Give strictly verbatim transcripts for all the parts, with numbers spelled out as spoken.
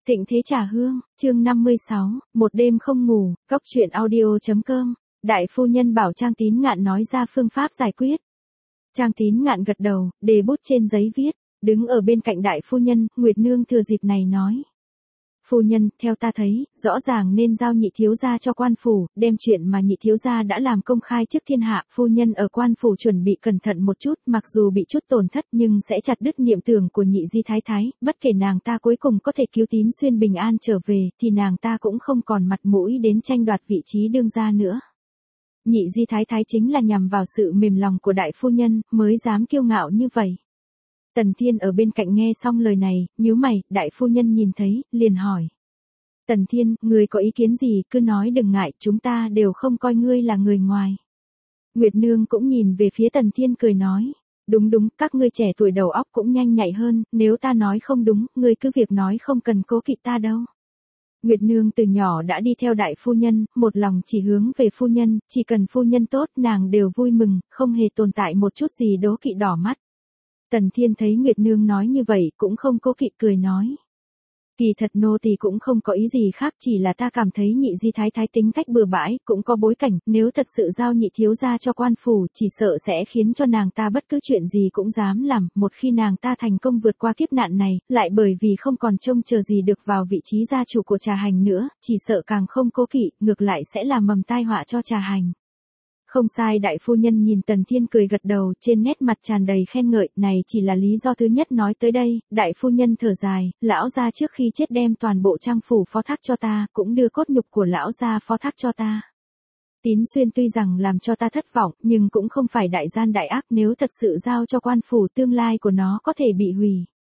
Thịnh Thế Trà Hương, chương năm mươi sáu, một đêm không ngủ, cốc truyện audio.com, đại phu nhân bảo Trang Tín Ngạn nói ra phương pháp giải quyết. Trang Tín Ngạn gật đầu, đề bút trên giấy viết, đứng ở bên cạnh đại phu nhân, Nguyệt Nương thừa dịp này nói. Phu nhân, theo ta thấy, rõ ràng nên giao nhị thiếu gia cho quan phủ, đem chuyện mà nhị thiếu gia đã làm công khai trước thiên hạ. Phu nhân ở quan phủ chuẩn bị cẩn thận một chút, mặc dù bị chút tổn thất nhưng sẽ chặt đứt niệm tưởng của nhị di thái thái, bất kể nàng ta cuối cùng có thể cứu Tín Xuyên bình an trở về, thì nàng ta cũng không còn mặt mũi đến tranh đoạt vị trí đương gia nữa. Nhị di thái thái chính là nhằm vào sự mềm lòng của đại phu nhân, mới dám kiêu ngạo như vậy. Tần Thiên ở bên cạnh nghe xong lời này, nhíu mày, đại phu nhân nhìn thấy, liền hỏi. Tần Thiên, ngươi có ý kiến gì, cứ nói đừng ngại, chúng ta đều không coi ngươi là người ngoài. Nguyệt Nương cũng nhìn về phía Tần Thiên cười nói. Đúng đúng, các ngươi trẻ tuổi đầu óc cũng nhanh nhạy hơn, nếu ta nói không đúng, ngươi cứ việc nói không cần cố kỵ ta đâu. Nguyệt Nương từ nhỏ đã đi theo đại phu nhân, một lòng chỉ hướng về phu nhân, chỉ cần phu nhân tốt nàng đều vui mừng, không hề tồn tại một chút gì đố kỵ đỏ mắt. Tần Thiên thấy Nguyệt Nương nói như vậy cũng không cố kỵ cười nói. Kỳ thật nô tỳ cũng không có ý gì khác, chỉ là ta cảm thấy nhị di thái thái tính cách bừa bãi, cũng có bối cảnh, nếu thật sự giao nhị thiếu gia cho quan phủ, chỉ sợ sẽ khiến cho nàng ta bất cứ chuyện gì cũng dám làm, một khi nàng ta thành công vượt qua kiếp nạn này, lại bởi vì không còn trông chờ gì được vào vị trí gia chủ của Trà Hành nữa, chỉ sợ càng không cố kỵ, ngược lại sẽ là mầm tai họa cho Trà Hành. Không sai, đại phu nhân nhìn Tần Thiên cười gật đầu, trên nét mặt tràn đầy khen ngợi, này chỉ là lý do thứ nhất nói tới đây, đại phu nhân thở dài, lão gia trước khi chết đem toàn bộ trang phủ phó thác cho ta, cũng đưa cốt nhục của lão gia phó thác cho ta. Tín Xuyên tuy rằng làm cho ta thất vọng, nhưng cũng không phải đại gian đại ác, nếu thật sự giao cho quan phủ tương lai của nó có thể bị hủy.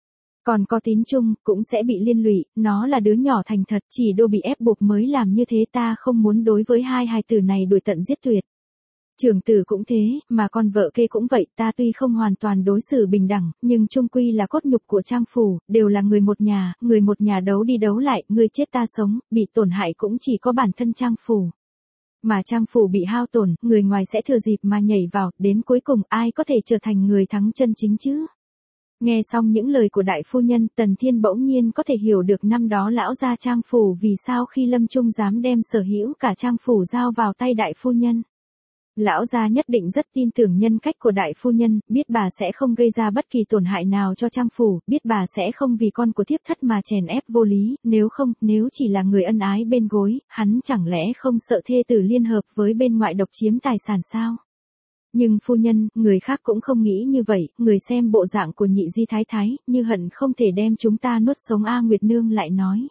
Còn có Tín Trung, cũng sẽ bị liên lụy, nó là đứa nhỏ thành thật, chỉ đô bị ép buộc mới làm như thế, ta không muốn đối với hai hài tử này đuổi tận giết tuyệt. Trưởng tử cũng thế, mà con vợ kê cũng vậy, ta tuy không hoàn toàn đối xử bình đẳng, nhưng chung quy là cốt nhục của trang phủ, đều là người một nhà, người một nhà đấu đi đấu lại, người chết ta sống, bị tổn hại cũng chỉ có bản thân trang phủ. Mà trang phủ bị hao tổn, người ngoài sẽ thừa dịp mà nhảy vào, đến cuối cùng ai có thể trở thành người thắng chân chính chứ? Nghe xong những lời của đại phu nhân, Tần Thiên bỗng nhiên có thể hiểu được năm đó lão gia trang phủ vì sao khi Lâm Trung dám đem sở hữu cả trang phủ giao vào tay đại phu nhân. Lão gia nhất định rất tin tưởng nhân cách của đại phu nhân, biết bà sẽ không gây ra bất kỳ tổn hại nào cho trang phủ, biết bà sẽ không vì con của thiếp thất mà chèn ép vô lý, nếu không, nếu chỉ là người ân ái bên gối, hắn chẳng lẽ không sợ thê tử liên hợp với bên ngoại độc chiếm tài sản sao? Nhưng phu nhân, người khác cũng không nghĩ như vậy, người xem bộ dạng của nhị di thái thái, như hận không thể đem chúng ta nuốt sống. A Nguyệt Nương lại nói.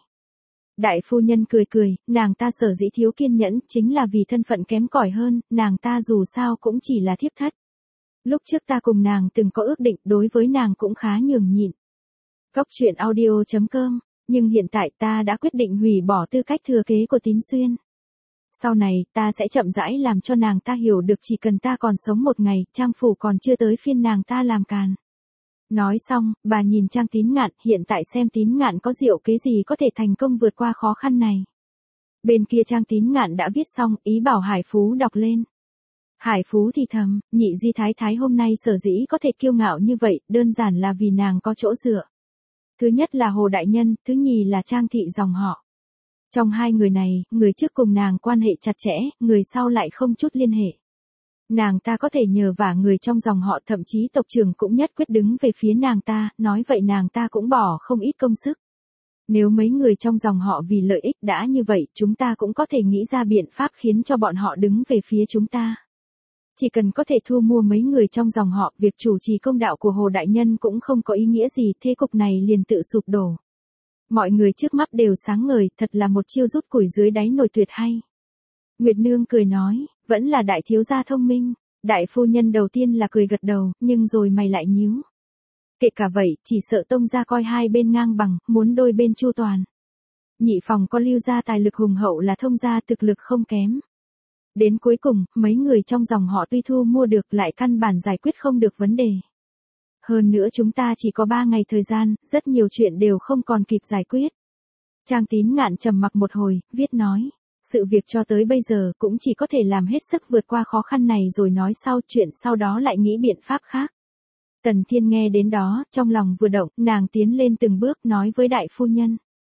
Đại phu nhân cười cười, nàng ta sở dĩ thiếu kiên nhẫn, chính là vì thân phận kém cỏi hơn, nàng ta dù sao cũng chỉ là thiếp thất. Lúc trước ta cùng nàng từng có ước định, đối với nàng cũng khá nhường nhịn. Cốc truyện audio.com, nhưng hiện tại ta đã quyết định hủy bỏ tư cách thừa kế của Tín Xuyên. Sau này, ta sẽ chậm rãi làm cho nàng ta hiểu được chỉ cần ta còn sống một ngày, trang phủ còn chưa tới phiên nàng ta làm càn. Nói xong, bà nhìn Trang Tín Ngạn, hiện tại xem Tín Ngạn có diệu kế gì có thể thành công vượt qua khó khăn này. Bên kia Trang Tín Ngạn đã viết xong, ý bảo Hải Phú đọc lên. Hải Phú thì thầm, nhị di thái thái hôm nay sở dĩ có thể kiêu ngạo như vậy, đơn giản là vì nàng có chỗ dựa. Thứ nhất là Hồ Đại Nhân, thứ nhì là Trang thị dòng họ. Trong hai người này, người trước cùng nàng quan hệ chặt chẽ, người sau lại không chút liên hệ. Nàng ta có thể nhờ vả người trong dòng họ, thậm chí tộc trưởng cũng nhất quyết đứng về phía nàng ta, nói vậy nàng ta cũng bỏ không ít công sức. Nếu mấy người trong dòng họ vì lợi ích đã như vậy, chúng ta cũng có thể nghĩ ra biện pháp khiến cho bọn họ đứng về phía chúng ta. Chỉ cần có thể thu mua mấy người trong dòng họ, việc chủ trì công đạo của Hồ Đại Nhân cũng không có ý nghĩa gì, thế cục này liền tự sụp đổ. Mọi người trước mắt đều sáng ngời, thật là một chiêu rút củi dưới đáy nồi tuyệt hay. Nguyệt Nương cười nói, vẫn là đại thiếu gia thông minh. Đại phu nhân đầu tiên là cười gật đầu, nhưng rồi mày lại nhíu. Kể cả vậy, chỉ sợ tông gia coi hai bên ngang bằng, muốn đôi bên chu toàn. Nhị phòng có Lưu gia tài lực hùng hậu là thông gia thực lực không kém. Đến cuối cùng, mấy người trong dòng họ tuy thu mua được lại căn bản giải quyết không được vấn đề. Hơn nữa chúng ta chỉ có ba ngày thời gian, rất nhiều chuyện đều không còn kịp giải quyết. Trang Tín Ngạn trầm mặc một hồi, viết nói. Sự việc cho tới bây giờ cũng chỉ có thể làm hết sức vượt qua khó khăn này rồi nói sau, chuyện sau đó lại nghĩ biện pháp khác. Tần Thiên nghe đến đó, trong lòng vừa động, nàng tiến lên từng bước nói với đại phu nhân.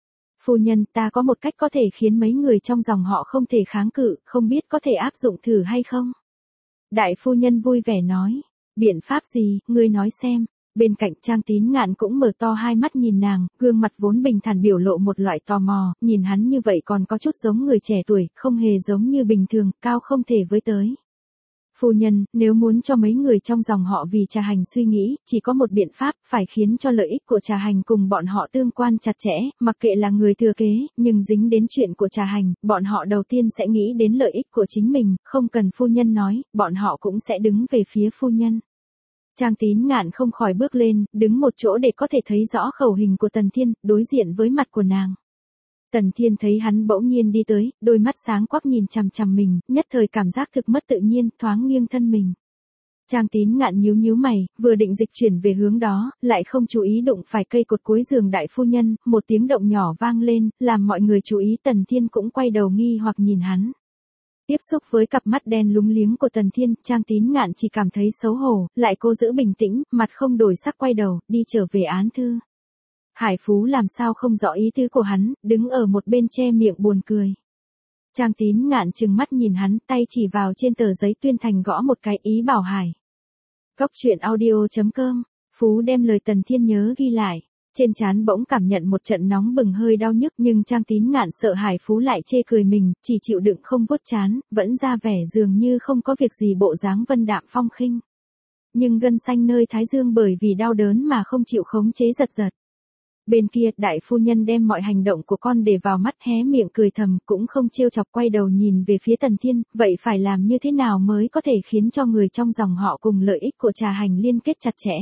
Phu nhân, ta có một cách có thể khiến mấy người trong dòng họ không thể kháng cự, không biết có thể áp dụng thử hay không? Đại phu nhân vui vẻ nói. Biện pháp gì, ngươi nói xem. Bên cạnh Trang Tín Ngạn cũng mở to hai mắt nhìn nàng, gương mặt vốn bình thản biểu lộ một loại tò mò, nhìn hắn như vậy còn có chút giống người trẻ tuổi, không hề giống như bình thường, cao không thể với tới. Phu nhân, nếu muốn cho mấy người trong dòng họ vì Trà Hành suy nghĩ, chỉ có một biện pháp, phải khiến cho lợi ích của Trà Hành cùng bọn họ tương quan chặt chẽ, mặc kệ là người thừa kế, nhưng dính đến chuyện của Trà Hành, bọn họ đầu tiên sẽ nghĩ đến lợi ích của chính mình, không cần phu nhân nói, bọn họ cũng sẽ đứng về phía phu nhân. Trang Tín Ngạn không khỏi bước lên, đứng một chỗ để có thể thấy rõ khẩu hình của Tần Thiên, đối diện với mặt của nàng. Tần Thiên thấy hắn bỗng nhiên đi tới, đôi mắt sáng quắc nhìn chằm chằm mình, nhất thời cảm giác thực mất tự nhiên, thoáng nghiêng thân mình. Trang Tín Ngạn nhíu nhíu mày, vừa định dịch chuyển về hướng đó, lại không chú ý đụng phải cây cột cuối giường đại phu nhân, một tiếng động nhỏ vang lên, làm mọi người chú ý. Tần Thiên cũng quay đầu nghi hoặc nhìn hắn. Tiếp xúc với cặp mắt đen lúng liếng của Tần Thiên, Trang Tín Ngạn chỉ cảm thấy xấu hổ, lại cố giữ bình tĩnh, mặt không đổi sắc quay đầu, đi trở về án thư. Hải Phú làm sao không rõ ý tứ của hắn, đứng ở một bên che miệng buồn cười. Trang Tín Ngạn trừng mắt nhìn hắn, tay chỉ vào trên tờ giấy tuyên thành gõ một cái, ý bảo Hải. Góc truyện audio chấm com, Phú đem lời Tần Thiên nhớ ghi lại. Trên trán bỗng cảm nhận một trận nóng bừng hơi đau nhức, nhưng Trang Tín Ngạn sợ Hải Phú lại chê cười mình, chỉ chịu đựng không vuốt trán, vẫn ra vẻ dường như không có việc gì, bộ dáng vân đạm phong khinh. Nhưng gân xanh nơi thái dương bởi vì đau đớn mà không chịu khống chế giật giật. Bên kia, đại phu nhân đem mọi hành động của con để vào mắt, hé miệng cười thầm, cũng không trêu chọc, quay đầu nhìn về phía Tần Thiên, vậy phải làm như thế nào mới có thể khiến cho người trong dòng họ cùng lợi ích của Trà Hành liên kết chặt chẽ?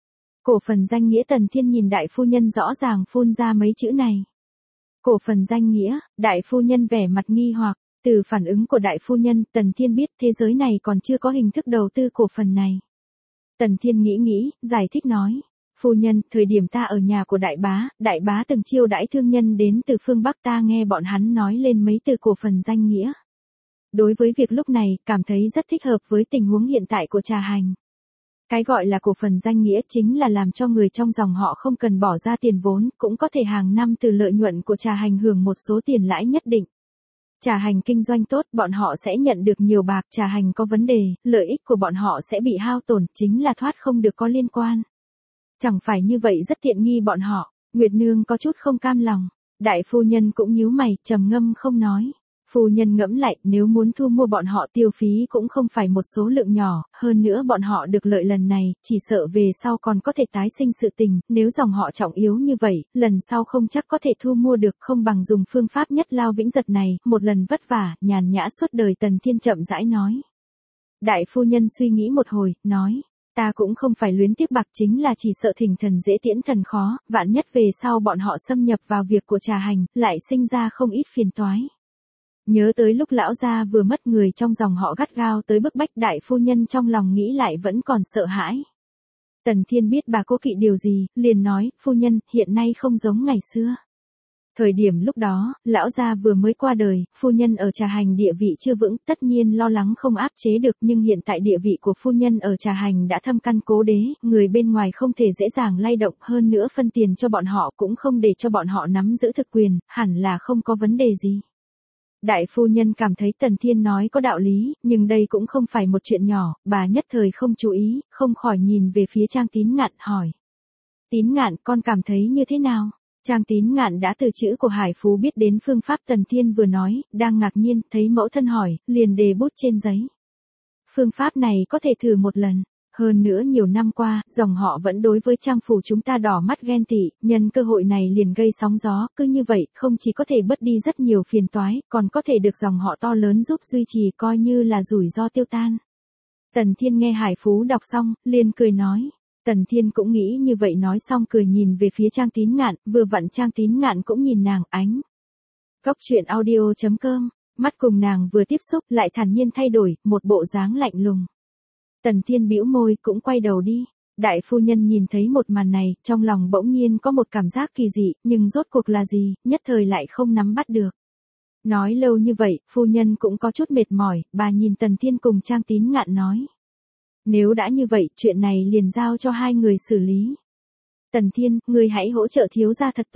Cổ phần danh nghĩa. Tần Thiên nhìn đại phu nhân rõ ràng phun ra mấy chữ này. Cổ phần danh nghĩa, đại phu nhân vẻ mặt nghi hoặc, từ phản ứng của đại phu nhân, Tần Thiên biết thế giới này còn chưa có hình thức đầu tư cổ phần này. Tần Thiên nghĩ nghĩ, giải thích nói. Phu nhân, thời điểm ta ở nhà của đại bá, đại bá từng chiêu đãi thương nhân đến từ phương Bắc, ta nghe bọn hắn nói lên mấy từ cổ phần danh nghĩa. Đối với việc lúc này, cảm thấy rất thích hợp với tình huống hiện tại của Trà Hành. Cái gọi là cổ phần danh nghĩa chính là làm cho người trong dòng họ không cần bỏ ra tiền vốn, cũng có thể hàng năm từ lợi nhuận của Trà Hành hưởng một số tiền lãi nhất định. Trà Hành kinh doanh tốt, bọn họ sẽ nhận được nhiều bạc, Trà Hành có vấn đề, lợi ích của bọn họ sẽ bị hao tổn, chính là thoát không được có liên quan. Chẳng phải như vậy rất tiện nghi bọn họ. Nguyệt Nương có chút không cam lòng. Đại phu nhân cũng nhíu mày, trầm ngâm không nói. Phu nhân ngẫm lại, nếu muốn thu mua bọn họ tiêu phí cũng không phải một số lượng nhỏ, hơn nữa bọn họ được lợi lần này, chỉ sợ về sau còn có thể tái sinh sự tình, nếu dòng họ trọng yếu như vậy, lần sau không chắc có thể thu mua được, không bằng dùng phương pháp nhất lao vĩnh giật này, một lần vất vả, nhàn nhã suốt đời. Tần Thiên chậm rãi nói. Đại phu nhân suy nghĩ một hồi, nói. Ta cũng không phải luyến tiếc bạc, chính là chỉ sợ thỉnh thần dễ tiễn thần khó, vạn nhất về sau bọn họ xâm nhập vào việc của Trà Hành, lại sinh ra không ít phiền toái. Nhớ tới lúc lão gia vừa mất, người trong dòng họ gắt gao tới bức bách, đại phu nhân trong lòng nghĩ lại vẫn còn sợ hãi. Tần Thiên biết bà cố kỵ điều gì, liền nói, phu nhân, hiện nay không giống ngày xưa. Thời điểm lúc đó, lão gia vừa mới qua đời, phu nhân ở Trà Hành địa vị chưa vững, tất nhiên lo lắng không áp chế được, nhưng hiện tại địa vị của phu nhân ở Trà Hành đã thâm căn cố đế, người bên ngoài không thể dễ dàng lay động, hơn nữa phân tiền cho bọn họ cũng không để cho bọn họ nắm giữ thực quyền, hẳn là không có vấn đề gì. Đại phu nhân cảm thấy Tần Thiên nói có đạo lý, nhưng đây cũng không phải một chuyện nhỏ, bà nhất thời không chú ý, không khỏi nhìn về phía Trang Tín Ngạn, hỏi. Tín Ngạn, con cảm thấy như thế nào? Trang Tín Ngạn đã từ chữ của Hải Phú biết đến phương pháp Tần Thiên vừa nói, đang ngạc nhiên, thấy mẫu thân hỏi, liền đề bút trên giấy. Phương pháp này có thể thử một lần. Hơn nữa nhiều năm qua, dòng họ vẫn đối với Trang phủ chúng ta đỏ mắt ghen tị, nhân cơ hội này liền gây sóng gió, cứ như vậy, không chỉ có thể bớt đi rất nhiều phiền toái, còn có thể được dòng họ to lớn giúp duy trì, coi như là rủi ro tiêu tan. Tần Thiên nghe Hải Phú đọc xong, liền cười nói. Tần Thiên cũng nghĩ như vậy, nói xong cười nhìn về phía Trang Tín Ngạn, vừa vặn Trang Tín Ngạn cũng nhìn nàng, ánh. Góc truyện audio chấm com, mắt cùng nàng vừa tiếp xúc lại thản nhiên thay đổi, một bộ dáng lạnh lùng. Tần Thiên bĩu môi, cũng quay đầu đi. Đại phu nhân nhìn thấy một màn này, trong lòng bỗng nhiên có một cảm giác kỳ dị, nhưng rốt cuộc là gì, nhất thời lại không nắm bắt được. Nói lâu như vậy, phu nhân cũng có chút mệt mỏi, bà nhìn Tần Thiên cùng Trang Tín Ngạn nói. Nếu đã như vậy, chuyện này liền giao cho hai người xử lý. Tần Thiên, ngươi hãy hỗ trợ thiếu gia thật tốt.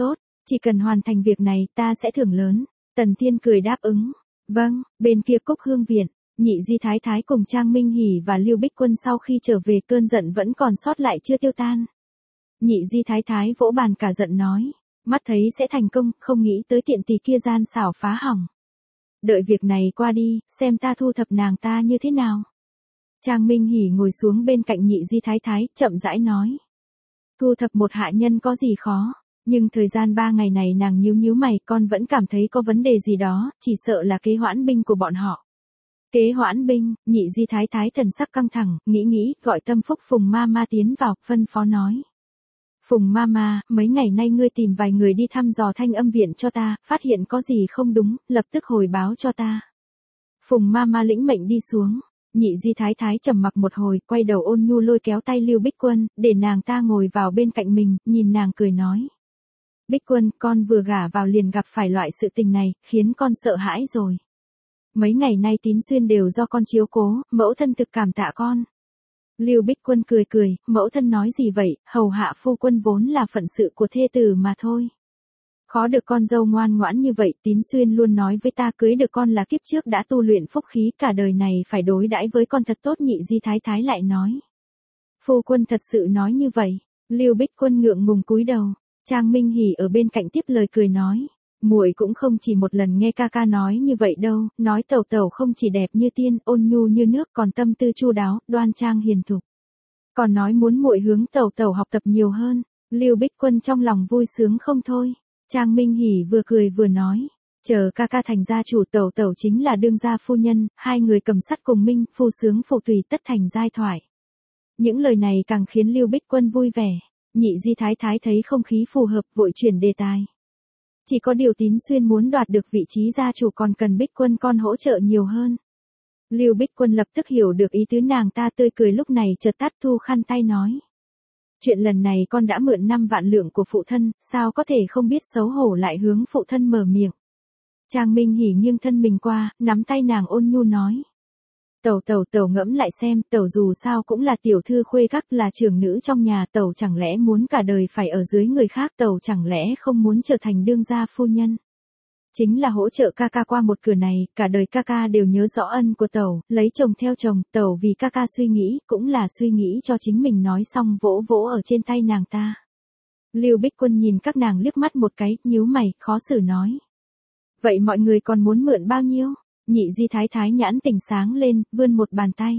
Chỉ cần hoàn thành việc này ta sẽ thưởng lớn. Tần Thiên cười đáp ứng. Vâng, bên kia Cúc Hương Viện, Nhị Di Thái Thái cùng Trang Minh Hỷ và Lưu Bích Quân sau khi trở về cơn giận vẫn còn sót lại chưa tiêu tan. Nhị Di Thái Thái vỗ bàn cả giận nói, mắt thấy sẽ thành công, không nghĩ tới tiện tỳ kia gian xảo phá hỏng. Đợi việc này qua đi, xem ta thu thập nàng ta như thế nào. Trang Minh Hỷ ngồi xuống bên cạnh Nhị Di Thái Thái, chậm rãi nói. Thu thập một hạ nhân có gì khó, nhưng thời gian ba ngày này nàng nhíu nhíu mày, con vẫn cảm thấy có vấn đề gì đó, chỉ sợ là kế hoãn binh của bọn họ. Kế hoãn binh, Nhị Di Thái Thái thần sắc căng thẳng, nghĩ nghĩ, gọi Tâm Phúc Phùng Ma Ma tiến vào, phân phó nói. Phùng Ma Ma, mấy ngày nay ngươi tìm vài người đi thăm dò Thanh Âm Viện cho ta, phát hiện có gì không đúng, lập tức hồi báo cho ta. Phùng Ma Ma lĩnh mệnh đi xuống. Nhị Di Thái Thái trầm mặc một hồi, quay đầu ôn nhu lôi kéo tay Lưu Bích Quân, để nàng ta ngồi vào bên cạnh mình, nhìn nàng cười nói. Bích Quân, con vừa gả vào liền gặp phải loại sự tình này, khiến con sợ hãi rồi. Mấy ngày nay Tín Xuyên đều do con chiếu cố, mẫu thân thực cảm tạ con. Lưu Bích Quân cười cười, mẫu thân nói gì vậy, hầu hạ phu quân vốn là phận sự của thê tử mà thôi. Khó được con dâu ngoan ngoãn như vậy, Tín Xuyên luôn nói với ta cưới được con là kiếp trước đã tu luyện phúc khí, cả đời này phải đối đãi với con thật tốt. Nhị Di Thái Thái lại nói. Phu quân thật sự nói như vậy. Lưu Bích Quân ngượng ngùng cúi đầu. Trang Minh Hỷ ở bên cạnh tiếp lời cười nói. Muội cũng không chỉ một lần nghe ca ca nói như vậy đâu, nói tẩu tẩu không chỉ đẹp như tiên, ôn nhu như nước, còn tâm tư chu đáo, đoan trang hiền thục. Còn nói muốn muội hướng tẩu tẩu học tập nhiều hơn. Lưu Bích Quân trong lòng vui sướng không thôi. Trang Minh Hỷ vừa cười vừa nói, chờ ca ca thành gia chủ, tẩu tẩu chính là đương gia phu nhân, hai người cầm sắt cùng minh, phu sướng phụ tùy, tất thành giai thoại. Những lời này càng khiến Lưu Bích Quân vui vẻ. Nhị Di Thái Thái thấy không khí phù hợp, vội chuyển đề tài. Chỉ có điều Tín Xuyên muốn đoạt được vị trí gia chủ còn cần Bích Quân con hỗ trợ nhiều hơn. Lưu Bích Quân lập tức hiểu được ý tứ nàng ta, tươi cười lúc này chợt tắt, thu khăn tay nói. Chuyện lần này con đã mượn năm vạn lượng của phụ thân, sao có thể không biết xấu hổ lại hướng phụ thân mở miệng. Trang Minh Hỷ nghiêng thân mình qua, nắm tay nàng ôn nhu nói. Tẩu tẩu tẩu ngẫm lại xem, tẩu dù sao cũng là tiểu thư khuê các, là trưởng nữ trong nhà, tẩu chẳng lẽ muốn cả đời phải ở dưới người khác, tẩu chẳng lẽ không muốn trở thành đương gia phu nhân. Chính là hỗ trợ ca ca qua một cửa này, cả đời ca ca đều nhớ rõ ân của tẩu, lấy chồng theo chồng, tẩu vì ca ca suy nghĩ, cũng là suy nghĩ cho chính mình. Nói xong vỗ vỗ ở trên tay nàng ta. Lưu Bích Quân nhìn các nàng liếc mắt một cái, nhíu mày, khó xử nói. Vậy mọi người còn muốn mượn bao nhiêu? Nhị Di Thái Thái nhãn tỉnh sáng lên, vươn một bàn tay.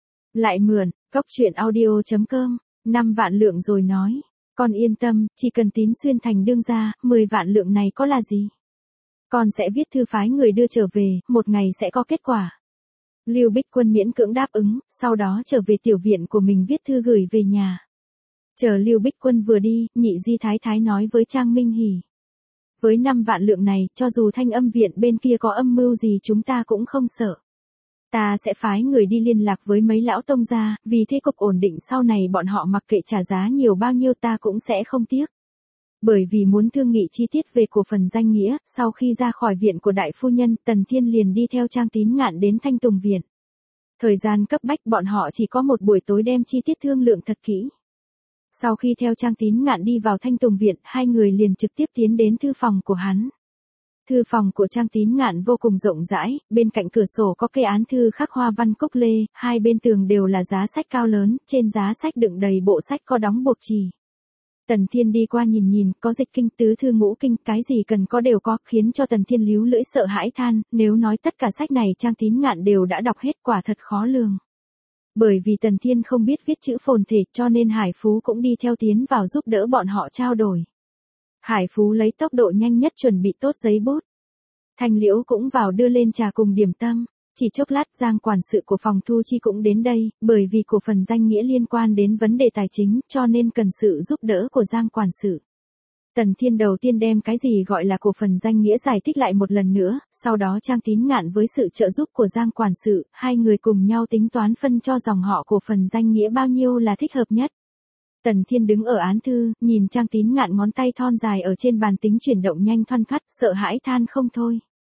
Lại mượn, cóc truyện audio chấm com, năm vạn lượng rồi nói. Con yên tâm, chỉ cần Tín Xuyên thành đương gia, mười vạn lượng này có là gì? Con sẽ viết thư phái người đưa trở về, một ngày sẽ có kết quả. Lưu Bích Quân miễn cưỡng đáp ứng, sau đó trở về tiểu viện của mình viết thư gửi về nhà. Chờ Lưu Bích Quân vừa đi, Nhị Di Thái Thái nói với Trang Minh Hỷ. Với năm vạn lượng này, cho dù Thanh Âm Viện bên kia có âm mưu gì chúng ta cũng không sợ. Ta sẽ phái người đi liên lạc với mấy lão tông gia, vì thế cục ổn định sau này bọn họ mặc kệ trả giá nhiều bao nhiêu ta cũng sẽ không tiếc. Bởi vì muốn thương nghị chi tiết về cổ phần danh nghĩa, sau khi ra khỏi viện của đại phu nhân, Tần Thiên liền đi theo Trang Tín Ngạn đến Thanh Tùng Viện. Thời gian cấp bách bọn họ chỉ có một buổi tối đem chi tiết thương lượng thật kỹ. Sau khi theo Trang Tín Ngạn đi vào Thanh Tùng Viện, hai người liền trực tiếp tiến đến thư phòng của hắn. Thư phòng của Trang Tín Ngạn vô cùng rộng rãi, bên cạnh cửa sổ có cây án thư khắc hoa văn cúc lê, hai bên tường đều là giá sách cao lớn, trên giá sách đựng đầy bộ sách có đóng buộc chì. Tần Thiên đi qua nhìn nhìn, có dịch kinh, tứ thư ngũ kinh, cái gì cần có đều có, khiến cho Tần Thiên líu lưỡi sợ hãi than, nếu nói tất cả sách này Trang Tín Ngạn đều đã đọc hết, quả thật khó lường. Bởi vì Tần Thiên không biết viết chữ phồn thể, cho nên Hải Phú cũng đi theo tiến vào giúp đỡ bọn họ trao đổi. Hải Phú lấy tốc độ nhanh nhất chuẩn bị tốt giấy bút. Thanh Liễu cũng vào đưa lên trà cùng điểm tâm. Chỉ chốc lát Giang quản sự của phòng thu chi cũng đến đây, bởi vì cổ phần danh nghĩa liên quan đến vấn đề tài chính, cho nên cần sự giúp đỡ của Giang quản sự. Tần Thiên đầu tiên đem cái gì gọi là cổ phần danh nghĩa giải thích lại một lần nữa, sau đó Trang Tín Ngạn với sự trợ giúp của Giang quản sự, hai người cùng nhau tính toán phân cho dòng họ cổ phần danh nghĩa bao nhiêu là thích hợp nhất. Tần Thiên đứng ở án thư, nhìn Trang Tín Ngạn ngón tay thon dài ở trên bàn tính chuyển động nhanh thoăn thoắt, sợ hãi than không thôi.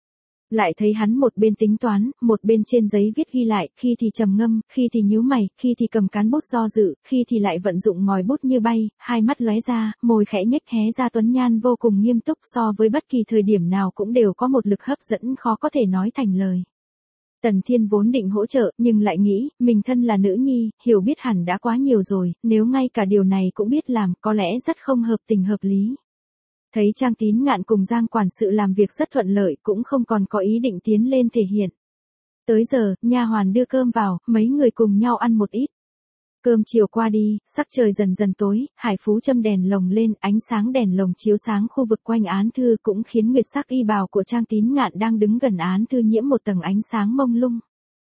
Lại thấy hắn một bên tính toán, một bên trên giấy viết ghi lại, khi thì trầm ngâm, khi thì nhíu mày, khi thì cầm cán bút do dự, khi thì lại vận dụng ngòi bút như bay, hai mắt lóe ra, môi khẽ nhếch hé ra tuấn nhan vô cùng nghiêm túc, so với bất kỳ thời điểm nào cũng đều có một lực hấp dẫn khó có thể nói thành lời. Tần Thiên vốn định hỗ trợ, nhưng lại nghĩ, mình thân là nữ nhi, hiểu biết hẳn đã quá nhiều rồi, nếu ngay cả điều này cũng biết làm, có lẽ rất không hợp tình hợp lý. Thấy Trang Tín Ngạn cùng Giang quản sự làm việc rất thuận lợi, cũng không còn có ý định tiến lên thể hiện. Tới giờ, nha hoàn đưa cơm vào, mấy người cùng nhau ăn một ít. Cơm chiều qua đi, sắc trời dần dần tối, Hải Phú châm đèn lồng lên, ánh sáng đèn lồng chiếu sáng khu vực quanh án thư cũng khiến nguyệt sắc y bào của Trang Tín Ngạn đang đứng gần án thư nhiễm một tầng ánh sáng mông lung.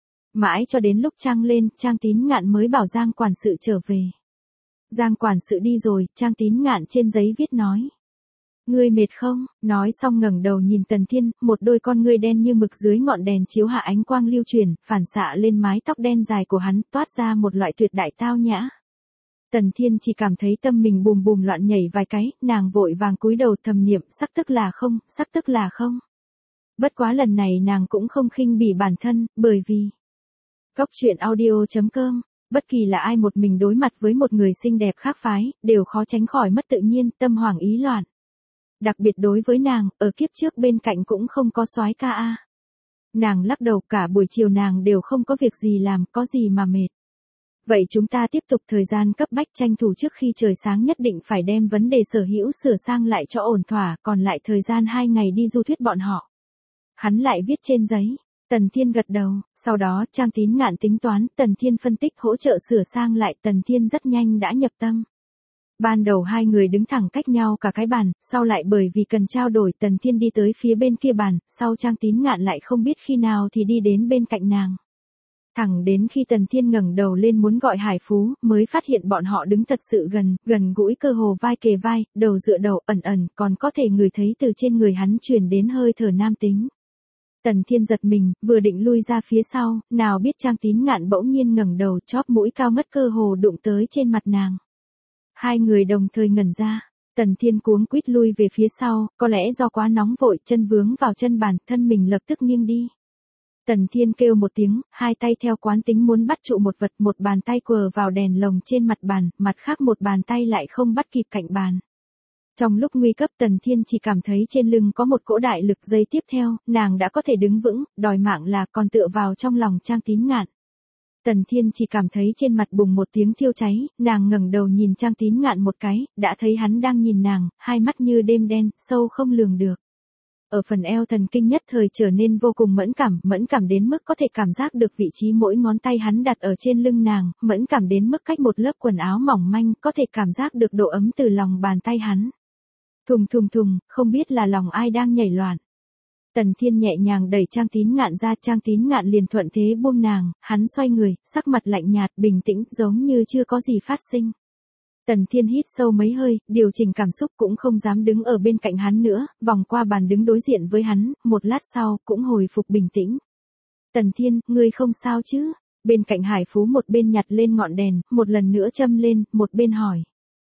Mãi cho đến lúc trăng lên, Trang Tín Ngạn mới bảo Giang quản sự trở về. Giang quản sự đi rồi, Trang Tín Ngạn trên giấy viết nói. Ngươi mệt không? Nói xong ngẩng đầu nhìn Tần Thiên, một đôi con ngươi đen như mực dưới ngọn đèn chiếu hạ ánh quang lưu truyền, phản xạ lên mái tóc đen dài của hắn, toát ra một loại tuyệt đại tao nhã. Tần Thiên chỉ cảm thấy tâm mình bùm bùm loạn nhảy vài cái, nàng vội vàng cúi đầu thầm niệm, sắc tức là không, sắc tức là không. Bất quá lần này nàng cũng không khinh bỉ bản thân, bởi vì Cốc truyện audio chấm com, bất kỳ là ai một mình đối mặt với một người xinh đẹp khác phái, đều khó tránh khỏi mất tự nhiên, tâm hoảng ý loạn. Đặc biệt đối với nàng, ở kiếp trước bên cạnh cũng không có soái ca a. Nàng lắc đầu, cả buổi chiều nàng đều không có việc gì làm, có gì mà mệt. Vậy chúng ta tiếp tục, thời gian cấp bách, tranh thủ trước khi trời sáng nhất định phải đem vấn đề sở hữu sửa sang lại cho ổn thỏa, còn lại thời gian hai ngày đi du thuyết bọn họ. Hắn lại viết trên giấy. Tần Thiên gật đầu, sau đó Trang Tín Ngạn tính toán, Tần Thiên phân tích hỗ trợ sửa sang lại, Tần Thiên rất nhanh đã nhập tâm. Ban đầu hai người đứng thẳng cách nhau cả cái bàn, sau lại bởi vì cần trao đổi Tần Thiên đi tới phía bên kia bàn, sau Trang Tín Ngạn lại không biết khi nào thì đi đến bên cạnh nàng. Thẳng đến khi Tần Thiên ngẩng đầu lên muốn gọi Hải Phú, mới phát hiện bọn họ đứng thật sự gần, gần gũi cơ hồ vai kề vai, đầu dựa đầu, ẩn ẩn, còn có thể ngửi thấy từ trên người hắn truyền đến hơi thở nam tính. Tần Thiên giật mình, vừa định lui ra phía sau, nào biết Trang Tín Ngạn bỗng nhiên ngẩng đầu, chóp mũi cao ngất cơ hồ đụng tới trên mặt nàng. Hai người đồng thời ngẩn ra, Tần Thiên cuống quýt lui về phía sau, có lẽ do quá nóng vội, chân vướng vào chân bàn, thân mình lập tức nghiêng đi. Tần Thiên kêu một tiếng, hai tay theo quán tính muốn bắt trụ một vật, một bàn tay quờ vào đèn lồng trên mặt bàn, mặt khác một bàn tay lại không bắt kịp cạnh bàn. Trong lúc nguy cấp Tần Thiên chỉ cảm thấy trên lưng có một cỗ đại lực, giây tiếp theo, nàng đã có thể đứng vững, đòi mạng là còn tựa vào trong lòng Trang Tín Ngạn. Tần Thiên chỉ cảm thấy trên mặt bùng một tiếng thiêu cháy, nàng ngẩng đầu nhìn Trang Tín Ngạn một cái, đã thấy hắn đang nhìn nàng, hai mắt như đêm đen, sâu không lường được. Ở phần eo thần kinh nhất thời trở nên vô cùng mẫn cảm, mẫn cảm đến mức có thể cảm giác được vị trí mỗi ngón tay hắn đặt ở trên lưng nàng, mẫn cảm đến mức cách một lớp quần áo mỏng manh, có thể cảm giác được độ ấm từ lòng bàn tay hắn. Thùng thùng thùng, không biết là lòng ai đang nhảy loạn. Tần Thiên nhẹ nhàng đẩy Trang Tín Ngạn ra, Trang Tín Ngạn liền thuận thế buông nàng, hắn xoay người, sắc mặt lạnh nhạt, bình tĩnh, giống như chưa có gì phát sinh. Tần Thiên hít sâu mấy hơi, điều chỉnh cảm xúc, cũng không dám đứng ở bên cạnh hắn nữa, vòng qua bàn đứng đối diện với hắn, một lát sau, cũng hồi phục bình tĩnh. Tần Thiên, ngươi không sao chứ? Bên cạnh Hải Phú một bên nhặt lên ngọn đèn, một lần nữa châm lên, một bên hỏi.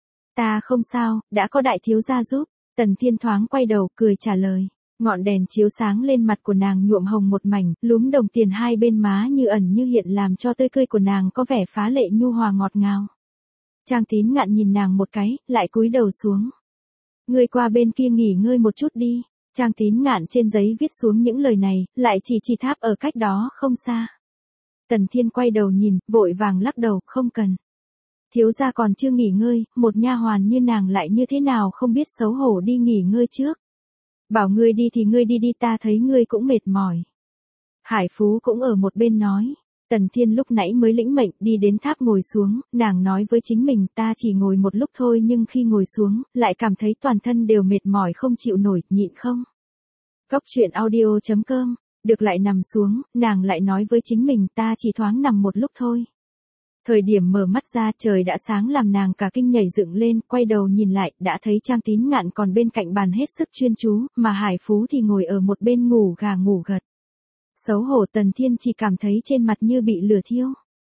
Ta không sao, đã có đại thiếu gia giúp. Tần Thiên thoáng quay đầu, cười trả lời. Ngọn đèn chiếu sáng lên mặt của nàng nhuộm hồng một mảnh, lúm đồng tiền hai bên má như ẩn như hiện làm cho tươi cười của nàng có vẻ phá lệ nhu hòa ngọt ngào. Trang Tín Ngạn nhìn nàng một cái, lại cúi đầu xuống. Ngươi qua bên kia nghỉ ngơi một chút đi. Trang Tín Ngạn trên giấy viết xuống những lời này, lại chỉ chỉ tháp ở cách đó không xa. Tần Thiên quay đầu nhìn, vội vàng lắc đầu, không cần. Thiếu gia còn chưa nghỉ ngơi, một nha hoàn như nàng lại như thế nào không biết xấu hổ đi nghỉ ngơi trước. Bảo ngươi đi thì ngươi đi đi, ta thấy ngươi cũng mệt mỏi. Hải Phú cũng ở một bên nói. Tần Thiên lúc nãy mới lĩnh mệnh đi đến tháp ngồi xuống, nàng nói với chính mình, ta chỉ ngồi một lúc thôi, nhưng khi ngồi xuống, lại cảm thấy toàn thân đều mệt mỏi không chịu nổi, nhịn không. Cốc truyện audio chấm com, được lại nằm xuống, nàng lại nói với chính mình, ta chỉ thoáng nằm một lúc thôi. Thời điểm mở mắt ra, trời đã sáng làm nàng cả kinh nhảy dựng lên, quay đầu nhìn lại, đã thấy Trang Tín Ngạn còn bên cạnh bàn hết sức chuyên chú, mà Hải Phú thì ngồi ở một bên ngủ gà ngủ gật. Xấu hổ Tần Thiên chỉ cảm thấy trên mặt như bị lửa thiêu.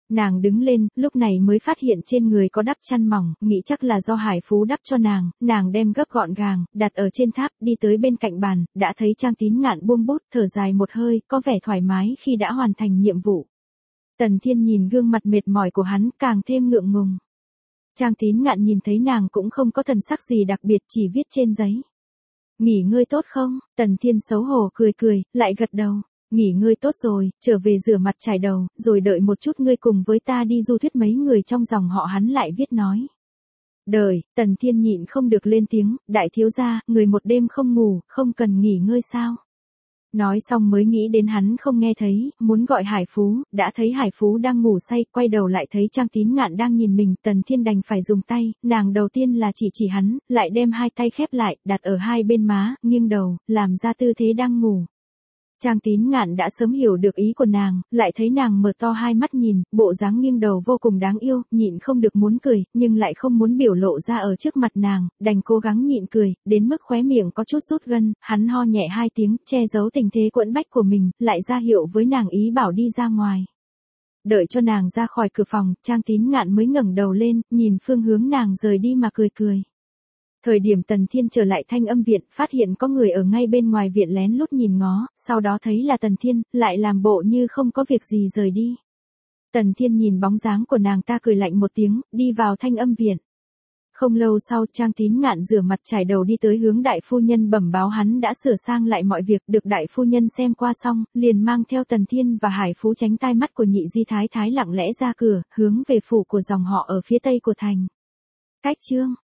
Nàng đứng lên, lúc này mới phát hiện trên người có đắp chăn mỏng, nghĩ chắc là do Hải Phú đắp cho nàng, nàng đem gấp gọn gàng, đặt ở trên tháp, đi tới bên cạnh bàn, đã thấy Trang Tín Ngạn buông bút, thở dài một hơi, có vẻ thoải mái khi đã hoàn thành nhiệm vụ. Tần Thiên nhìn gương mặt mệt mỏi của hắn, càng thêm ngượng ngùng. Trang Tín Ngạn nhìn thấy nàng cũng không có thần sắc gì đặc biệt, chỉ viết trên giấy. Nghỉ ngơi tốt không? Tần Thiên xấu hổ cười cười, lại gật đầu. Nghỉ ngơi tốt rồi, trở về rửa mặt chải đầu, rồi đợi một chút ngươi cùng với ta đi du thuyết. Mấy người trong dòng họ hắn lại viết nói. Đời, Tần Thiên nhịn không được lên tiếng, đại thiếu gia, người một đêm không ngủ, không cần nghỉ ngơi sao? Nói xong mới nghĩ đến hắn không nghe thấy, muốn gọi Hải Phú, đã thấy Hải Phú đang ngủ say, quay đầu lại thấy Trang Tín Ngạn đang nhìn mình, Tần Thiên đành phải dùng tay, nàng đầu tiên là chỉ chỉ hắn, lại đem hai tay khép lại, đặt ở hai bên má, nghiêng đầu, làm ra tư thế đang ngủ. Trang Tín Ngạn đã sớm hiểu được ý của nàng, lại thấy nàng mở to hai mắt nhìn, bộ dáng nghiêng đầu vô cùng đáng yêu, nhịn không được muốn cười, nhưng lại không muốn biểu lộ ra ở trước mặt nàng, đành cố gắng nhịn cười, đến mức khóe miệng có chút rút gân, hắn ho nhẹ hai tiếng, che giấu tình thế quẫn bách của mình, lại ra hiệu với nàng ý bảo đi ra ngoài. Đợi cho nàng ra khỏi cửa phòng, Trang Tín Ngạn mới ngẩng đầu lên, nhìn phương hướng nàng rời đi mà cười cười. Thời điểm Tần Thiên trở lại Thanh Âm viện, phát hiện có người ở ngay bên ngoài viện lén lút nhìn ngó, sau đó thấy là Tần Thiên, lại làm bộ như không có việc gì rời đi. Tần Thiên nhìn bóng dáng của nàng ta cười lạnh một tiếng, đi vào Thanh Âm viện. Không lâu sau, Trang Tín Ngạn rửa mặt chải đầu đi tới hướng đại phu nhân bẩm báo hắn đã sửa sang lại mọi việc, được đại phu nhân xem qua xong, liền mang theo Tần Thiên và Hải Phú tránh tai mắt của nhị di thái thái lặng lẽ ra cửa, hướng về phủ của dòng họ ở phía tây của thành. Cách chương